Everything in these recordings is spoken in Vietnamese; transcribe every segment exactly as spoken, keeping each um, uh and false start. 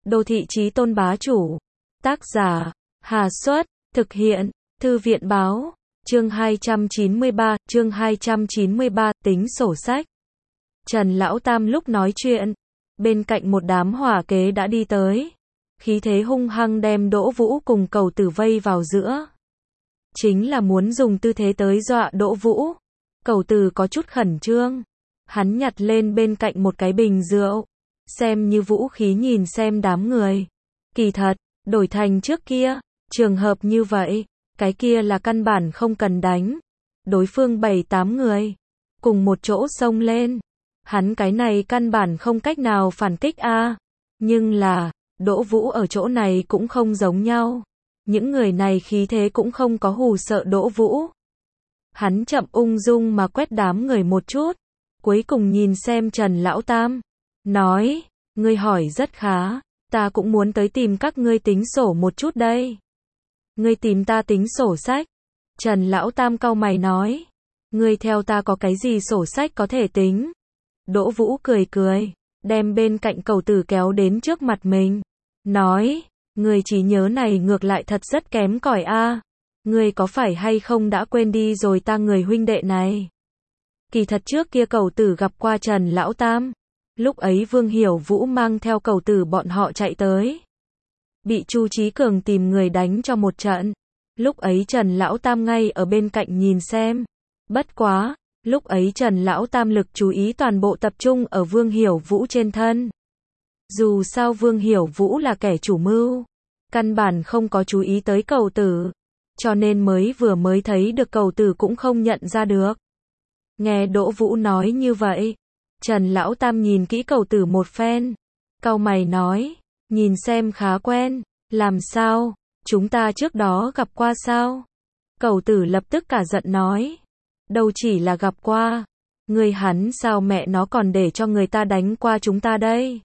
Đô thị chí tôn bá chủ. Tác giả, Hà Xuất, thực hiện, Thư viện báo, chương hai trăm chín mươi ba, chương hai trăm chín mươi ba, tính sổ sách. Trần Lão Tam lúc nói chuyện, bên cạnh một đám hỏa kế đã đi tới. Khí thế hung hăng đem Đỗ Vũ cùng Cầu Tử vây vào giữa. Chính là muốn dùng tư thế tới dọa Đỗ Vũ. Cầu Tử có chút khẩn trương. Hắn nhặt lên bên cạnh một cái bình rượu. Xem như vũ khí nhìn xem đám người. Kỳ thật, đổi thành trước kia, trường hợp như vậy, cái kia là căn bản không cần đánh. Đối phương bảy tám người, cùng một chỗ xông lên. Hắn cái này căn bản không cách nào phản kích a. Nhưng là, Đỗ Vũ ở chỗ này cũng không giống nhau. Những người này khí thế cũng không có hù sợ Đỗ Vũ. Hắn chậm ung dung mà quét đám người một chút. Cuối cùng nhìn xem Trần Lão Tam. Nói, ngươi hỏi rất khá. Ta cũng muốn tới tìm các ngươi tính sổ một chút đây. Ngươi tìm ta tính sổ sách. Trần Lão Tam cau mày nói. Ngươi theo ta có cái gì sổ sách có thể tính. Đỗ Vũ cười cười. Đem bên cạnh Cầu Tử kéo đến trước mặt mình. Nói, ngươi trí nhớ này ngược lại thật rất kém cỏi a. Ngươi có phải hay không đã quên đi rồi ta người huynh đệ này. Kỳ thật trước kia Cầu Tử gặp qua Trần Lão Tam. Lúc ấy Vương Hiểu Vũ mang theo Cầu Tử bọn họ chạy tới. Bị Chu Chí Cường tìm người đánh cho một trận. Lúc ấy Trần Lão Tam ngay ở bên cạnh nhìn xem. Bất quá, lúc ấy Trần Lão Tam lực chú ý toàn bộ tập trung ở Vương Hiểu Vũ trên thân. Dù sao Vương Hiểu Vũ là kẻ chủ mưu. Căn bản không có chú ý tới Cầu Tử. Cho nên mới vừa mới thấy được Cầu Tử cũng không nhận ra được. Nghe Đỗ Vũ nói như vậy. Trần Lão Tam nhìn kỹ Cầu Tử một phen. Cau mày nói, nhìn xem khá quen, làm sao, chúng ta trước đó gặp qua sao? Cầu Tử lập tức cả giận nói, đâu chỉ là gặp qua, người hắn sao mẹ nó còn để cho người ta đánh qua chúng ta đây?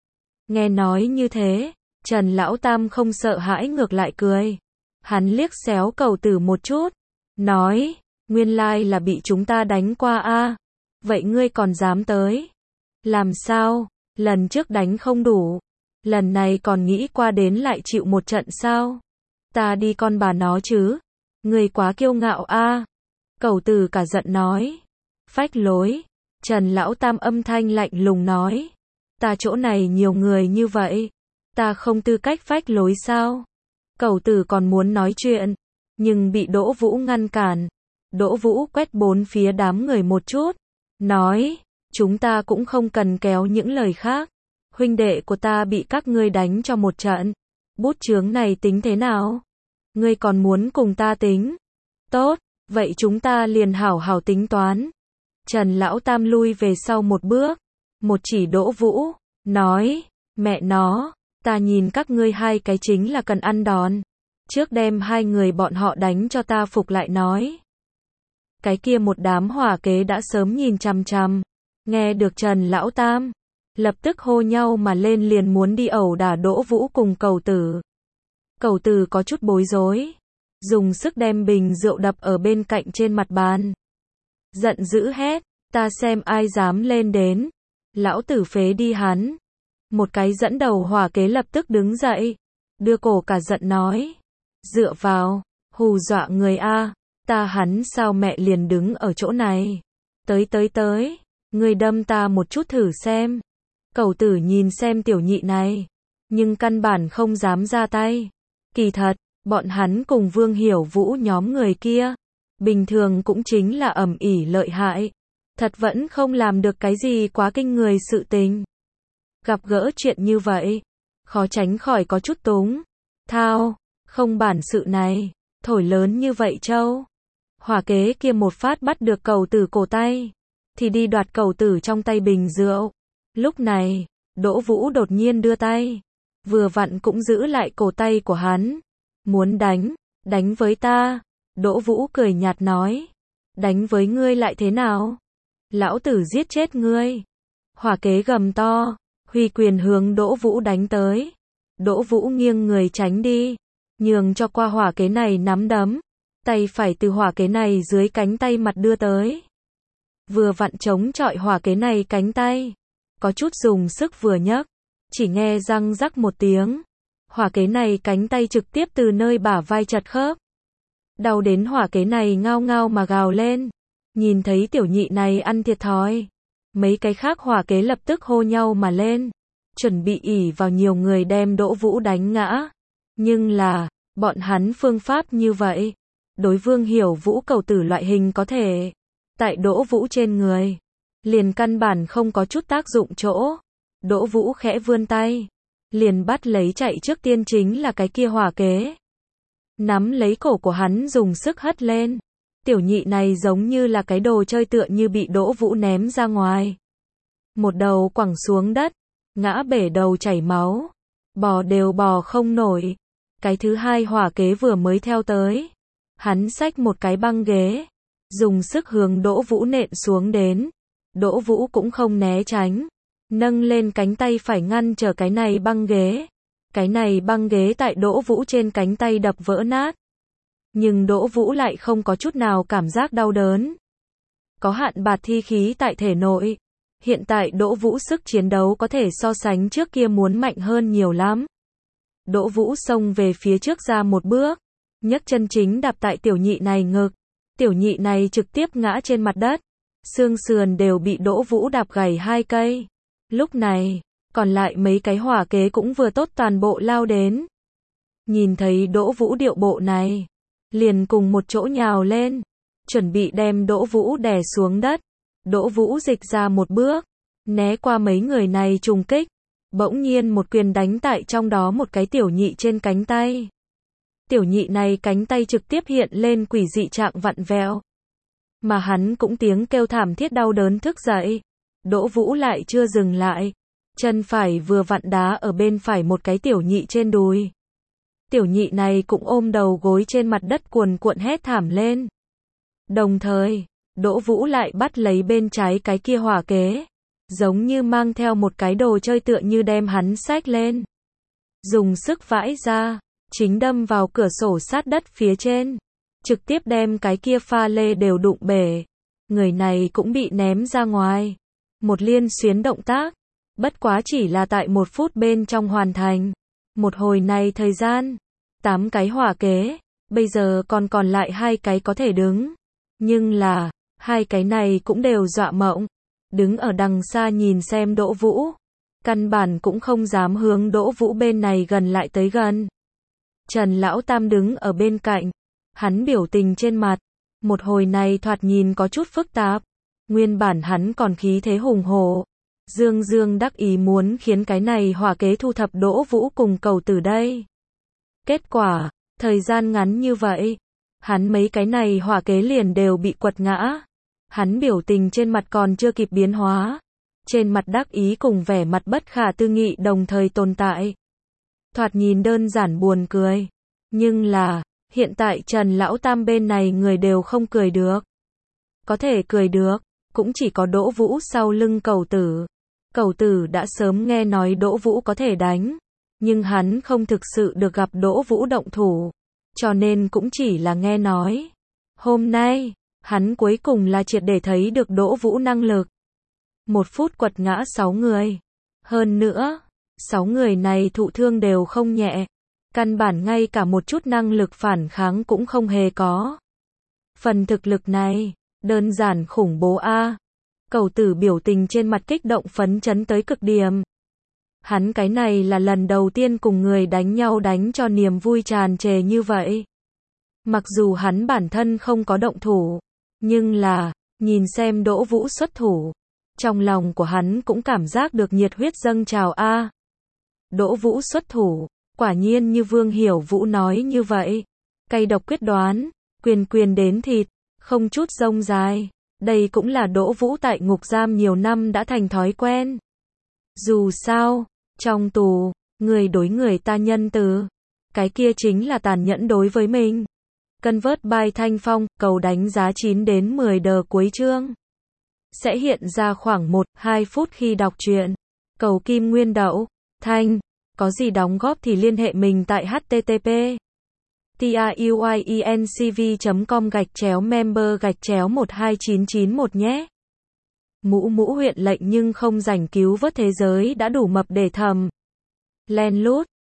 Nghe nói như thế, Trần Lão Tam không sợ hãi ngược lại cười. Hắn liếc xéo Cầu Tử một chút, nói, nguyên lai là bị chúng ta đánh qua a. Vậy ngươi còn dám tới? Làm sao? Lần trước đánh không đủ. Lần này còn nghĩ qua đến lại chịu một trận sao? Ta đi con bà nó chứ. Ngươi quá kiêu ngạo a. Cầu Tử cả giận nói. Phách lối. Trần Lão Tam âm thanh lạnh lùng nói. Ta chỗ này nhiều người như vậy. Ta không tư cách phách lối sao? Cầu Tử còn muốn nói chuyện. Nhưng bị Đỗ Vũ ngăn cản. Đỗ Vũ quét bốn phía đám người một chút. Nói, chúng ta cũng không cần kéo những lời khác. Huynh đệ của ta bị các ngươi đánh cho một trận. Bút chướng này tính thế nào? Ngươi còn muốn cùng ta tính? Tốt, vậy chúng ta liền hảo hảo tính toán. Trần Lão Tam lui về sau một bước. Một chỉ Đỗ Vũ, nói, mẹ nó, ta nhìn các ngươi hai cái chính là cần ăn đòn. Trước đem hai người bọn họ đánh cho ta phục lại nói. Cái kia một đám hỏa kế đã sớm nhìn chằm chằm. Nghe được Trần Lão Tam. Lập tức hô nhau mà lên liền muốn đi ẩu đả Đỗ Vũ cùng Cầu Tử. Cầu Tử có chút bối rối. Dùng sức đem bình rượu đập ở bên cạnh trên mặt bàn. Giận dữ hét. Ta xem ai dám lên đến. Lão tử phế đi hắn. Một cái dẫn đầu hỏa kế lập tức đứng dậy. Đưa cổ cả giận nói. Dựa vào. Hù dọa người a. Ta hắn sao mẹ liền đứng ở chỗ này. Tới tới tới. Ngươi đâm ta một chút thử xem. Cầu Tử nhìn xem tiểu nhị này. Nhưng căn bản không dám ra tay. Kỳ thật, bọn hắn cùng Vương Hiểu Vũ nhóm người kia. Bình thường cũng chính là ầm ĩ lợi hại. Thật vẫn không làm được cái gì quá kinh người sự tình. Gặp gỡ chuyện như vậy. Khó tránh khỏi có chút túng. Thao, không bản sự này. Thổi lớn như vậy châu. Hỏa kế kia một phát bắt được Cầu Tử cổ tay. Thì đi đoạt Cầu Tử trong tay bình rượu. Lúc này, Đỗ Vũ đột nhiên đưa tay. Vừa vặn cũng giữ lại cổ tay của hắn. Muốn đánh, đánh với ta. Đỗ Vũ cười nhạt nói. Đánh với ngươi lại thế nào? Lão tử giết chết ngươi. Hỏa kế gầm to. Huy quyền hướng Đỗ Vũ đánh tới. Đỗ Vũ nghiêng người tránh đi. Nhường cho qua hỏa kế này nắm đấm. Tay phải từ hỏa kế này dưới cánh tay mặt đưa tới. Vừa vặn chống chọi hỏa kế này cánh tay. Có chút dùng sức vừa nhấc. Chỉ nghe răng rắc một tiếng. Hỏa kế này cánh tay trực tiếp từ nơi bả vai chật khớp. Đau đến hỏa kế này ngao ngao mà gào lên. Nhìn thấy tiểu nhị này ăn thiệt thòi. Mấy cái khác hỏa kế lập tức hô nhau mà lên. Chuẩn bị ỷ vào nhiều người đem Đỗ Vũ đánh ngã. Nhưng là, bọn hắn phương pháp như vậy. Đối Vương Hiểu Vũ cầu tử loại hình có thể. Tại Đỗ Vũ trên người. Liền căn bản không có chút tác dụng chỗ. Đỗ Vũ khẽ vươn tay. Liền bắt lấy chạy trước tiên chính là cái kia hỏa kế. Nắm lấy cổ của hắn dùng sức hất lên. Tiểu nhị này giống như là cái đồ chơi tựa như bị Đỗ Vũ ném ra ngoài. Một đầu quẳng xuống đất. Ngã bể đầu chảy máu. Bò đều bò không nổi. Cái thứ hai hỏa kế vừa mới theo tới. Hắn xách một cái băng ghế. Dùng sức hướng Đỗ Vũ nện xuống đến. Đỗ Vũ cũng không né tránh. Nâng lên cánh tay phải ngăn trở cái này băng ghế. Cái này băng ghế tại Đỗ Vũ trên cánh tay đập vỡ nát. Nhưng Đỗ Vũ lại không có chút nào cảm giác đau đớn. Có hạn bạt thi khí tại thể nội. Hiện tại Đỗ Vũ sức chiến đấu có thể so sánh trước kia muốn mạnh hơn nhiều lắm. Đỗ Vũ xông về phía trước ra một bước. Nhấc chân chính đạp tại tiểu nhị này ngực. Tiểu nhị này trực tiếp ngã trên mặt đất. Xương sườn đều bị Đỗ Vũ đạp gãy hai cây. Lúc này, còn lại mấy cái hỏa kế cũng vừa tốt toàn bộ lao đến. Nhìn thấy Đỗ Vũ điệu bộ này. Liền cùng một chỗ nhào lên. Chuẩn bị đem Đỗ Vũ đè xuống đất. Đỗ Vũ dịch ra một bước. Né qua mấy người này trùng kích. Bỗng nhiên một quyền đánh tại trong đó một cái tiểu nhị trên cánh tay. Tiểu nhị này cánh tay trực tiếp hiện lên quỷ dị trạng vặn vẹo. Mà hắn cũng tiếng kêu thảm thiết đau đớn thức dậy. Đỗ Vũ lại chưa dừng lại. Chân phải vừa vặn đá ở bên phải một cái tiểu nhị trên đùi. Tiểu nhị này cũng ôm đầu gối trên mặt đất cuồn cuộn hét thảm lên. Đồng thời, Đỗ Vũ lại bắt lấy bên trái cái kia hỏa kế. Giống như mang theo một cái đồ chơi tựa như đem hắn xách lên. Dùng sức vãi ra. Chính đâm vào cửa sổ sát đất phía trên. Trực tiếp đem cái kia pha lê đều đụng bể. Người này cũng bị ném ra ngoài. Một liên xuyến động tác. Bất quá chỉ là tại một phút bên trong hoàn thành. Một hồi này thời gian. Tám cái hỏa kế. Bây giờ còn còn lại hai cái có thể đứng. Nhưng là, hai cái này cũng đều dọa mộng. Đứng ở đằng xa nhìn xem Đỗ Vũ. Căn bản cũng không dám hướng Đỗ Vũ bên này gần lại tới gần. Trần Lão Tam đứng ở bên cạnh. Hắn biểu tình trên mặt. Một hồi này thoạt nhìn có chút phức tạp. Nguyên bản hắn còn khí thế hùng hổ. Dương dương đắc ý muốn khiến cái này hỏa kế thu thập Đỗ Vũ cùng cầu tử đây. Kết quả, thời gian ngắn như vậy. Hắn mấy cái này hỏa kế liền đều bị quật ngã. Hắn biểu tình trên mặt còn chưa kịp biến hóa. Trên mặt đắc ý cùng vẻ mặt bất khả tư nghị đồng thời tồn tại. Thoạt nhìn đơn giản buồn cười. Nhưng là, hiện tại Trần Lão Tam bên này người đều không cười được. Có thể cười được, cũng chỉ có Đỗ Vũ sau lưng cầu tử. Cầu tử đã sớm nghe nói Đỗ Vũ có thể đánh. Nhưng hắn không thực sự được gặp Đỗ Vũ động thủ. Cho nên cũng chỉ là nghe nói. Hôm nay, hắn cuối cùng là triệt để thấy được Đỗ Vũ năng lực. Một phút quật ngã sáu người. Hơn nữa, sáu người này thụ thương đều không nhẹ. Căn bản ngay cả một chút năng lực phản kháng cũng không hề có. Phần thực lực này, đơn giản khủng bố a. Cầu tử biểu tình trên mặt kích động phấn chấn tới cực điểm. Hắn cái này là lần đầu tiên cùng người đánh nhau đánh cho niềm vui tràn trề như vậy. Mặc dù hắn bản thân không có động thủ, nhưng là, nhìn xem Đỗ Vũ xuất thủ. Trong lòng của hắn cũng cảm giác được nhiệt huyết dâng trào a. Đỗ Vũ xuất thủ, quả nhiên như Vương Hiểu Vũ nói như vậy. Cay độc quyết đoán, quyền quyền đến thịt, không chút rông dài. Đây cũng là Đỗ Vũ tại ngục giam nhiều năm đã thành thói quen. Dù sao, trong tù, người đối người ta nhân từ. Cái kia chính là tàn nhẫn đối với mình. Convert by Thanh Phong, cầu đánh giá chín đến mười đờ cuối chương. Sẽ hiện ra khoảng một đến hai phút khi đọc truyện. Cầu Kim Nguyên Đậu, Thanh, có gì đóng góp thì liên hệ mình tại http truyencv chấm com gạch chéo member gạch chéo một hai chín chín một nhé. Mũ mũ huyện lệnh nhưng không rảnh cứu vớt thế giới đã đủ mập để thầm. len lút,